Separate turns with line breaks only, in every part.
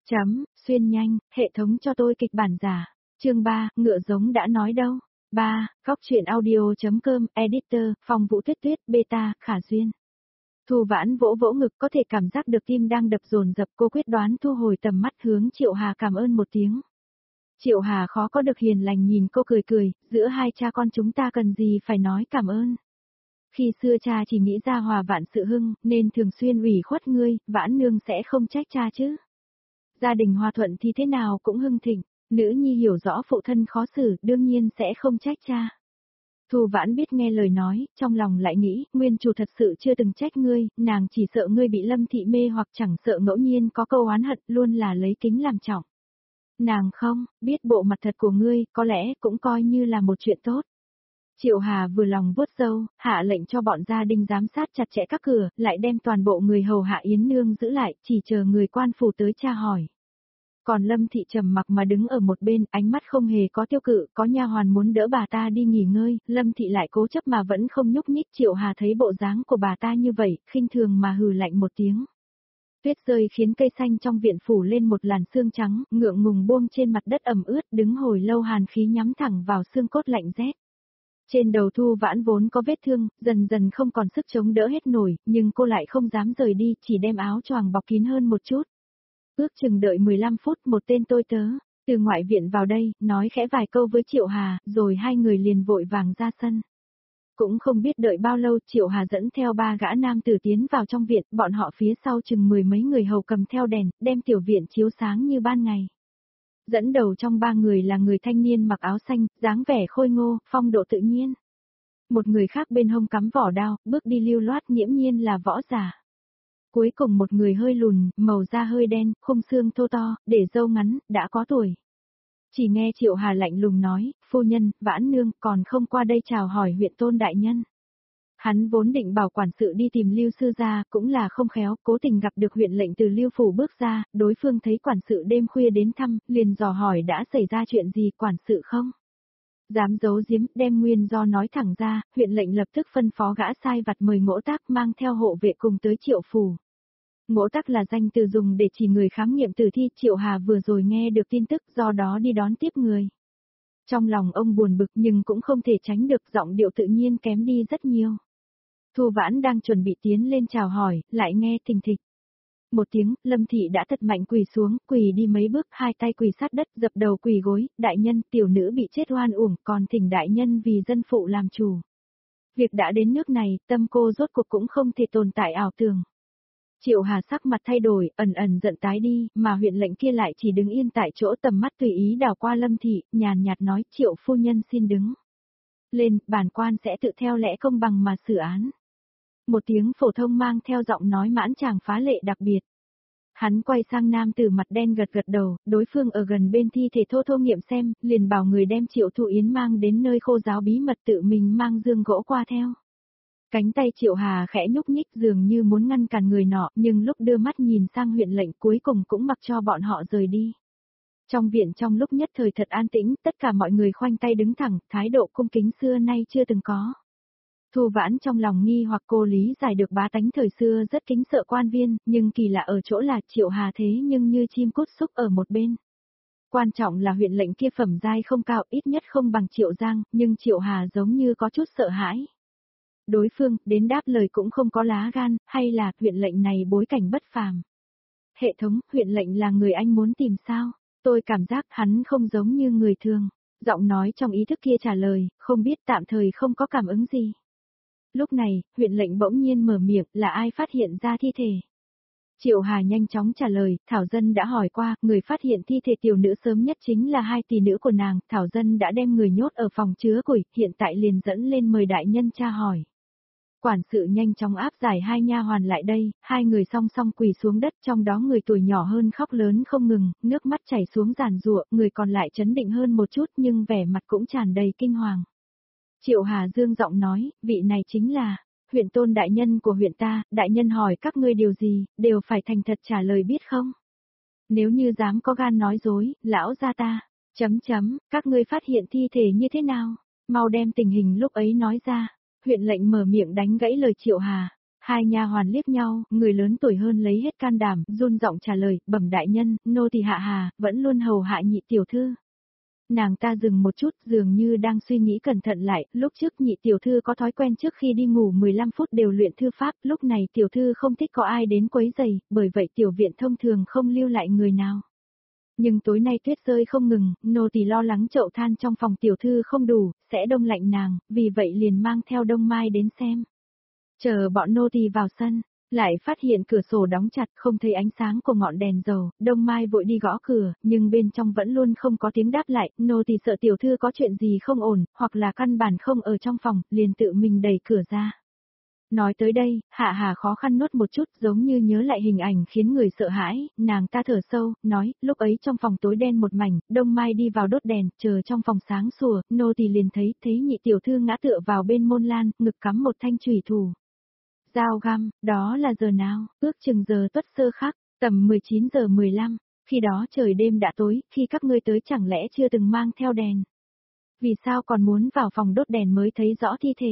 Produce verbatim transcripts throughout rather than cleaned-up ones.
Chấm, xuyên nhanh, hệ thống cho tôi kịch bản giả. Chương ba, ngựa giống đã nói đâu. ba. Góc truyện audio.com, editor, Phong Vũ Tuyết Tuyết, beta, Khả Duyên. Thu Vãn vỗ vỗ ngực có thể cảm giác được tim đang đập dồn dập, cô quyết đoán thu hồi tầm mắt hướng Triệu Hà cảm ơn một tiếng. Triệu Hà khó có được hiền lành nhìn cô cười cười, giữa hai cha con chúng ta cần gì phải nói cảm ơn. Khi xưa cha chỉ nghĩ ra hòa vạn sự hưng, nên thường xuyên ủy khuất ngươi, Vãn nương sẽ không trách cha chứ. Gia đình hòa thuận thì thế nào cũng hưng thịnh, nữ nhi hiểu rõ phụ thân khó xử, đương nhiên sẽ không trách cha. Thu Vãn biết nghe lời nói, trong lòng lại nghĩ, nguyên chủ thật sự chưa từng trách ngươi, nàng chỉ sợ ngươi bị Lâm Thị mê hoặc chẳng sợ ngẫu nhiên có câu oán hận, luôn là lấy kính làm trọng. Nàng không, biết bộ mặt thật của ngươi, có lẽ cũng coi như là một chuyện tốt. Triệu Hà vừa lòng vuốt râu, hạ lệnh cho bọn gia đình giám sát chặt chẽ các cửa, lại đem toàn bộ người hầu hạ Yến Nương giữ lại, chỉ chờ người quan phủ tới tra hỏi. Còn Lâm Thị trầm mặc mà đứng ở một bên, ánh mắt không hề có tiêu cự, có nha hoàn muốn đỡ bà ta đi nghỉ ngơi, Lâm Thị lại cố chấp mà vẫn không nhúc nhích. Triệu Hà thấy bộ dáng của bà ta như vậy, khinh thường mà hừ lạnh một tiếng. Tuyết rơi khiến cây xanh trong viện phủ lên một làn sương trắng, ngượng ngùng buông trên mặt đất ẩm ướt, đứng hồi lâu hàn khí nhắm thẳng vào xương cốt lạnh rét. Trên đầu Thu Vãn vốn có vết thương, dần dần không còn sức chống đỡ hết nổi, nhưng cô lại không dám rời đi, chỉ đem áo choàng bọc kín hơn một chút. Ước chừng đợi mười lăm phút, một tên tôi tớ, từ ngoại viện vào đây, nói khẽ vài câu với Triệu Hà, rồi hai người liền vội vàng ra sân. Cũng không biết đợi bao lâu, Triệu Hà dẫn theo ba gã nam tử tiến vào trong viện, bọn họ phía sau chừng mười mấy người hầu cầm theo đèn, đem tiểu viện chiếu sáng như ban ngày. Dẫn đầu trong ba người là người thanh niên mặc áo xanh, dáng vẻ khôi ngô, phong độ tự nhiên. Một người khác bên hông cắm vỏ đao, bước đi lưu loát nghiễm nhiên là võ giả. Cuối cùng một người hơi lùn, màu da hơi đen, khung xương thô to, để râu ngắn, đã có tuổi. Chỉ nghe Triệu Hà lạnh lùng nói, phu nhân, Vãn nương, còn không qua đây chào hỏi huyện tôn đại nhân. Hắn vốn định bảo quản sự đi tìm Lưu sư gia, cũng là không khéo, cố tình gặp được huyện lệnh từ Lưu phủ bước ra, đối phương thấy quản sự đêm khuya đến thăm, liền dò hỏi đã xảy ra chuyện gì, quản sự không? Dám giấu giếm, đem nguyên do nói thẳng ra, huyện lệnh lập tức phân phó gã sai vặt mời Ngỗ Tác mang theo hộ vệ cùng tới Triệu phủ. Ngỗ Tác là danh từ dùng để chỉ người khám nghiệm tử thi. Triệu Hà vừa rồi nghe được tin tức, do đó đi đón tiếp người. Trong lòng ông buồn bực nhưng cũng không thể tránh được, giọng điệu tự nhiên kém đi rất nhiều. Thu Vãn đang chuẩn bị tiến lên chào hỏi, lại nghe thình thịch. Một tiếng, Lâm Thị đã thật mạnh quỳ xuống, quỳ đi mấy bước, hai tay quỳ sát đất, dập đầu quỳ gối, đại nhân, tiểu nữ bị chết oan uổng, còn thỉnh đại nhân vì dân phụ làm chủ. Việc đã đến nước này, tâm cô rốt cuộc cũng không thể tồn tại ảo tưởng. Triệu Hà sắc mặt thay đổi, ẩn ẩn giận tái đi, mà huyện lệnh kia lại chỉ đứng yên tại chỗ, tầm mắt tùy ý đảo qua Lâm Thị, nhàn nhạt nói, Triệu phu nhân xin đứng lên, bản quan sẽ tự theo lẽ công bằng mà xử án. Một tiếng phổ thông mang theo giọng nói mãn tràng phá lệ đặc biệt. Hắn quay sang nam tử mặt đen gật gật đầu, đối phương ở gần bên thi thể thô thô nghiệm xem, liền bảo người đem Triệu Thụ Yến mang đến nơi khô giáo bí mật, tự mình mang dương gỗ qua theo. Cánh tay Triệu Hà khẽ nhúc nhích dường như muốn ngăn cản người nọ, nhưng lúc đưa mắt nhìn sang huyện lệnh cuối cùng cũng mặc cho bọn họ rời đi. Trong viện trong lúc nhất thời thật an tĩnh, tất cả mọi người khoanh tay đứng thẳng, thái độ cung kính xưa nay chưa từng có. Thu Vãn trong lòng nghi hoặc cô lý giải được bá tánh thời xưa rất kính sợ quan viên, nhưng kỳ lạ ở chỗ là Triệu Hà thế nhưng như chim cút xúc ở một bên. Quan trọng là huyện lệnh kia phẩm giai không cao, ít nhất không bằng Triệu Giang, nhưng Triệu Hà giống như có chút sợ hãi. Đối phương, đến đáp lời cũng không có lá gan, hay là huyện lệnh này bối cảnh bất phàm. Hệ thống, huyện lệnh là người anh muốn tìm sao? Tôi cảm giác hắn không giống như người thường. Giọng nói trong ý thức kia trả lời, không biết, tạm thời không có cảm ứng gì. Lúc này, huyện lệnh bỗng nhiên mở miệng, là ai phát hiện ra thi thể? Triệu Hà nhanh chóng trả lời, Thảo Dân đã hỏi qua, người phát hiện thi thể tiểu nữ sớm nhất chính là hai tỷ nữ của nàng, Thảo Dân đã đem người nhốt ở phòng chứa củi, hiện tại liền dẫn lên mời đại nhân tra hỏi. Quản sự nhanh chóng áp giải hai nha hoàn lại đây, hai người song song quỳ xuống đất, trong đó người tuổi nhỏ hơn khóc lớn không ngừng, nước mắt chảy xuống giàn giụa, người còn lại trấn định hơn một chút nhưng vẻ mặt cũng tràn đầy kinh hoàng. Triệu Hà dương giọng nói, vị này chính là huyện tôn đại nhân của huyện ta, đại nhân hỏi các ngươi điều gì, đều phải thành thật trả lời biết không? Nếu như dám có gan nói dối, lão gia ta, chấm chấm, các ngươi phát hiện thi thể như thế nào? Mau đem tình hình lúc ấy nói ra. Huyện lệnh mở miệng đánh gãy lời Triệu Hà. Hai nha hoàn liếc nhau, người lớn tuổi hơn lấy hết can đảm, run giọng trả lời, bẩm đại nhân, nô tỳ Hạ Hà, vẫn luôn hầu hạ nhị tiểu thư. Nàng ta dừng một chút, dường như đang suy nghĩ cẩn thận lại, lúc trước nhị tiểu thư có thói quen trước khi đi ngủ mười lăm phút đều luyện thư pháp, lúc này tiểu thư không thích có ai đến quấy rầy, bởi vậy tiểu viện thông thường không lưu lại người nào. Nhưng tối nay tuyết rơi không ngừng, nô tỳ lo lắng chậu than trong phòng tiểu thư không đủ, sẽ đông lạnh nàng, vì vậy liền mang theo Đông Mai đến xem. Chờ bọn nô tỳ vào sân, lại phát hiện cửa sổ đóng chặt, không thấy ánh sáng của ngọn đèn dầu, Đông Mai vội đi gõ cửa, nhưng bên trong vẫn luôn không có tiếng đáp lại, nô tỳ sợ tiểu thư có chuyện gì không ổn, hoặc là căn bản không ở trong phòng, liền tự mình đẩy cửa ra. Nói tới đây, Hạ Hà khó khăn nuốt một chút, giống như nhớ lại hình ảnh khiến người sợ hãi, nàng ta thở sâu, nói, lúc ấy trong phòng tối đen một mảnh, Đông Mai đi vào đốt đèn, chờ trong phòng sáng sủa, nô tỳ liền thấy, thấy nhị tiểu thư ngã tựa vào bên môn lan, ngực cắm một thanh chùy thủ. Dao găm, đó là giờ nào, ước chừng giờ tuất sơ khắc, tầm mười chín giờ mười lăm, khi đó trời đêm đã tối, khi các ngươi tới chẳng lẽ chưa từng mang theo đèn. Vì sao còn muốn vào phòng đốt đèn mới thấy rõ thi thể?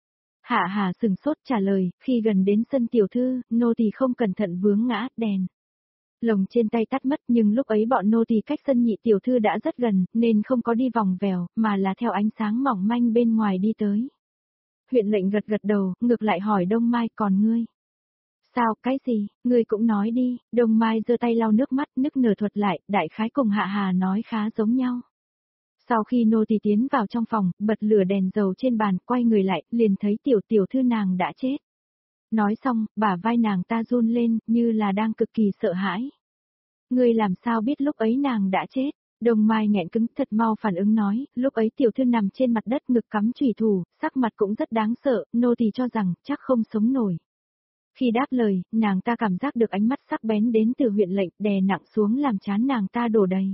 Hạ Hà sừng sốt trả lời, khi gần đến sân tiểu thư, nô tỳ không cẩn thận vướng ngã, đèn. Lồng trên tay tắt mất nhưng lúc ấy bọn nô tỳ cách sân nhị tiểu thư đã rất gần, nên không có đi vòng vèo, mà là theo ánh sáng mỏng manh bên ngoài đi tới. Huyện lệnh gật gật đầu, ngược lại hỏi Đông Mai, còn ngươi? Sao, cái gì, ngươi cũng nói đi, Đông Mai giơ tay lau nước mắt, nức nở thuật lại, đại khái cùng Hạ Hà nói khá giống nhau. Sau khi nô tỳ tiến vào trong phòng, bật lửa đèn dầu trên bàn, quay người lại, liền thấy tiểu tiểu thư nàng đã chết. Nói xong, bả vai nàng ta run lên, như là đang cực kỳ sợ hãi. Ngươi làm sao biết lúc ấy nàng đã chết? Đông Mai nghẹn cứng thật mau phản ứng nói, lúc ấy tiểu thư nằm trên mặt đất ngực cắm chùy thủ, sắc mặt cũng rất đáng sợ, nô tỳ cho rằng, chắc không sống nổi. Khi đáp lời, nàng ta cảm giác được ánh mắt sắc bén đến từ huyện lệnh, đè nặng xuống làm trán nàng ta đổ đầy.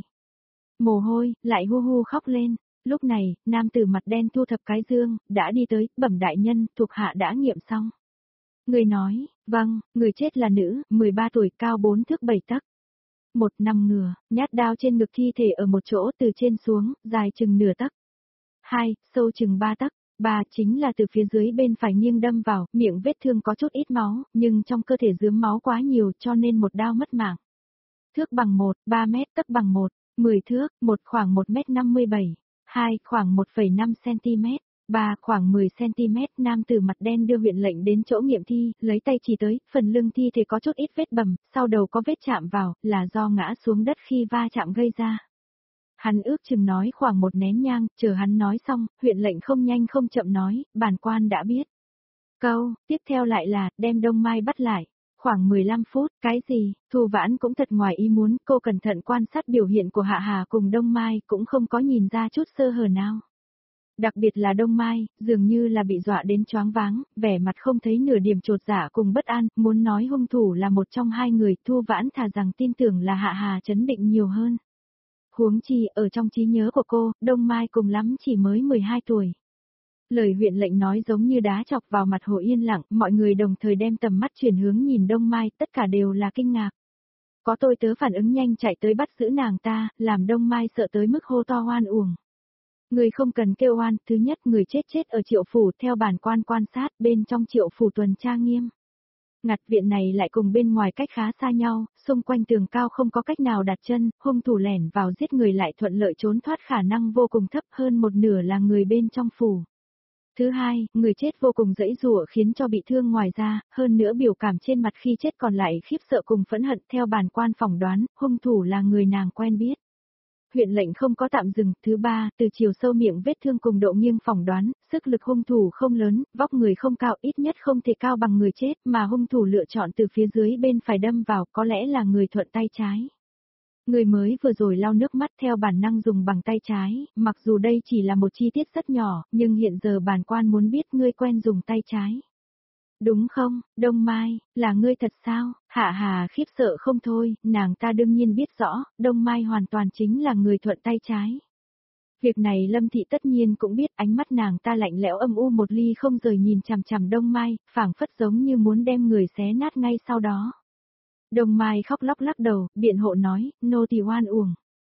Mồ hôi, lại hu hu khóc lên. Lúc này, nam tử mặt đen thu thập cái dương, đã đi tới, bẩm đại nhân, thuộc hạ đã nghiệm xong. Người nói, vâng, người chết là nữ, mười ba tuổi, cao bốn thước bảy tấc. Một nằm ngửa, nhát đao trên ngực thi thể ở một chỗ từ trên xuống, dài chừng nửa tấc. Hai, sâu chừng ba tấc. Ba, chính là từ phía dưới bên phải nghiêng đâm vào, miệng vết thương có chút ít máu, nhưng trong cơ thể dướm máu quá nhiều cho nên một đao mất mạng. Thước bằng một, ba mét, tấc bằng một, mười thước, một khoảng một mét năm mươi bảy, hai khoảng một phẩy năm xăng-ti-mét, ba khoảng mười xăng-ti-mét. Nam tử mặt đen đưa huyện lệnh đến chỗ nghiệm thi, lấy tay chỉ tới, phần lưng thi thể có chút ít vết bầm, sau đầu có vết chạm vào, là do ngã xuống đất khi va chạm gây ra. Hắn ước chừng nói khoảng một nén nhang, chờ hắn nói xong, huyện lệnh không nhanh không chậm nói, bản quan đã biết. Câu, tiếp theo lại là, đem Đông Mai bắt lại. Khoảng mười lăm phút, cái gì, Thu Vãn cũng thật ngoài ý muốn, cô cẩn thận quan sát biểu hiện của Hạ Hà cùng Đông Mai, cũng không có nhìn ra chút sơ hở nào. Đặc biệt là Đông Mai, dường như là bị dọa đến choáng váng, vẻ mặt không thấy nửa điểm chột dạ cùng bất an, muốn nói hung thủ là một trong hai người, Thu Vãn thà rằng tin tưởng là Hạ Hà chấn định nhiều hơn. Huống chi, ở trong trí nhớ của cô, Đông Mai cùng lắm chỉ mới mười hai tuổi. Lời huyện lệnh nói giống như đá chọc vào mặt Hồ yên lặng, mọi người đồng thời đem tầm mắt chuyển hướng nhìn Đông Mai, tất cả đều là kinh ngạc. Có tôi tớ phản ứng nhanh chạy tới bắt giữ nàng ta, làm Đông Mai sợ tới mức hô to oan uổng. Người không cần kêu oan, thứ nhất người chết chết ở Triệu Phủ, theo bản quan quan sát, bên trong Triệu Phủ tuần tra nghiêm. Ngặt viện này lại cùng bên ngoài cách khá xa nhau, xung quanh tường cao không có cách nào đặt chân, hung thủ lẻn vào giết người lại thuận lợi trốn thoát khả năng vô cùng thấp, hơn một nửa là người bên trong phủ. Thứ hai, người chết vô cùng dãy dụa khiến cho bị thương ngoài ra, hơn nữa biểu cảm trên mặt khi chết còn lại khiếp sợ cùng phẫn hận, theo bản quan phỏng đoán, hung thủ là người nàng quen biết. Huyện lệnh không có tạm dừng. Thứ ba, từ chiều sâu miệng vết thương cùng độ nghiêng phỏng đoán, sức lực hung thủ không lớn, vóc người không cao, ít nhất không thể cao bằng người chết, mà hung thủ lựa chọn từ phía dưới bên phải đâm vào, có lẽ là người thuận tay trái. Người mới vừa rồi lau nước mắt theo bản năng dùng bằng tay trái, mặc dù đây chỉ là một chi tiết rất nhỏ, nhưng hiện giờ bản quan muốn biết ngươi quen dùng tay trái. Đúng không, Đông Mai, là ngươi thật sao? Hạ Hà khiếp sợ không thôi, nàng ta đương nhiên biết rõ, Đông Mai hoàn toàn chính là người thuận tay trái. Việc này Lâm Thị tất nhiên cũng biết, ánh mắt nàng ta lạnh lẽo âm u một ly không rời nhìn chằm chằm Đông Mai, phảng phất giống như muốn đem người xé nát ngay sau đó. Đông Mai khóc lóc lắc đầu, biện hộ nói, nô tỳ oan uổng.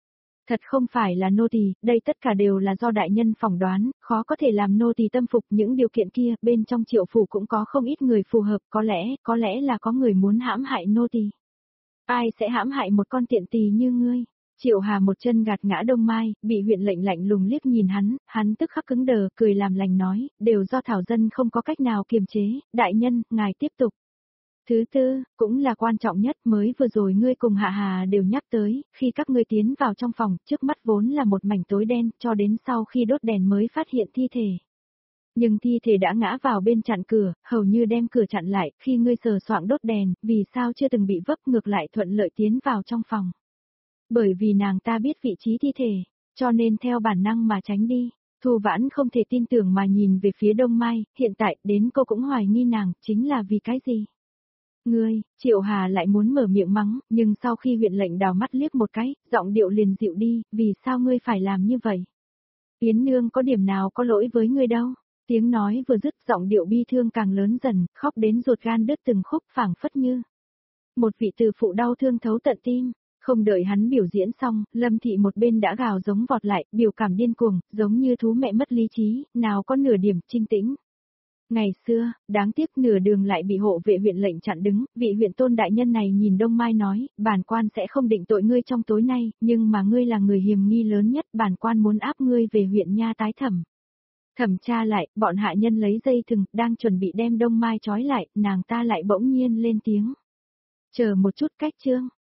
Thật không phải là nô tỳ, đây tất cả đều là do đại nhân phỏng đoán, khó có thể làm nô tỳ tâm phục những điều kiện kia, bên trong Triệu phủ cũng có không ít người phù hợp, có lẽ, có lẽ là có người muốn hãm hại nô tỳ. Ai sẽ hãm hại một con tiện tỳ như ngươi? Triệu Hà một chân gạt ngã Đông Mai, bị huyện lệnh lạnh lùng liếc nhìn hắn, hắn tức khắc cứng đờ, cười làm lành nói, đều do thảo dân không có cách nào kiềm chế, đại nhân, ngài tiếp tục. Thứ tư, cũng là quan trọng nhất, mới vừa rồi ngươi cùng Hạ Hà đều nhắc tới, khi các ngươi tiến vào trong phòng, trước mắt vốn là một mảnh tối đen, cho đến sau khi đốt đèn mới phát hiện thi thể. Nhưng thi thể đã ngã vào bên chặn cửa, hầu như đem cửa chặn lại, khi ngươi sờ soạng đốt đèn, vì sao chưa từng bị vấp ngược lại thuận lợi tiến vào trong phòng. Bởi vì nàng ta biết vị trí thi thể, cho nên theo bản năng mà tránh đi. Thu Vãn không thể tin tưởng mà nhìn về phía Đông Mai, hiện tại đến cô cũng hoài nghi nàng, chính là vì cái gì? Ngươi, Triệu Hà lại muốn mở miệng mắng, nhưng sau khi huyện lệnh đào mắt liếc một cái, giọng điệu liền dịu đi, vì sao ngươi phải làm như vậy? Yến nương có điểm nào có lỗi với ngươi đâu? Tiếng nói vừa dứt, giọng điệu bi thương càng lớn dần, khóc đến ruột gan đứt từng khúc phảng phất như một vị từ phụ đau thương thấu tận tim. Không đợi hắn biểu diễn xong, Lâm Thị một bên đã gào giống vọt lại, biểu cảm điên cuồng, giống như thú mẹ mất lý trí, nào có nửa điểm trinh tĩnh. Ngày xưa, đáng tiếc nửa đường lại bị hộ vệ huyện lệnh chặn đứng, vị huyện tôn đại nhân này nhìn Đông Mai nói, bản quan sẽ không định tội ngươi trong tối nay, nhưng mà ngươi là người hiềm nghi lớn nhất, bản quan muốn áp ngươi về huyện nha tái thẩm. Thẩm tra lại, bọn hạ nhân lấy dây thừng, đang chuẩn bị đem Đông Mai trói lại, nàng ta lại bỗng nhiên lên tiếng. Chờ một chút, cách chương.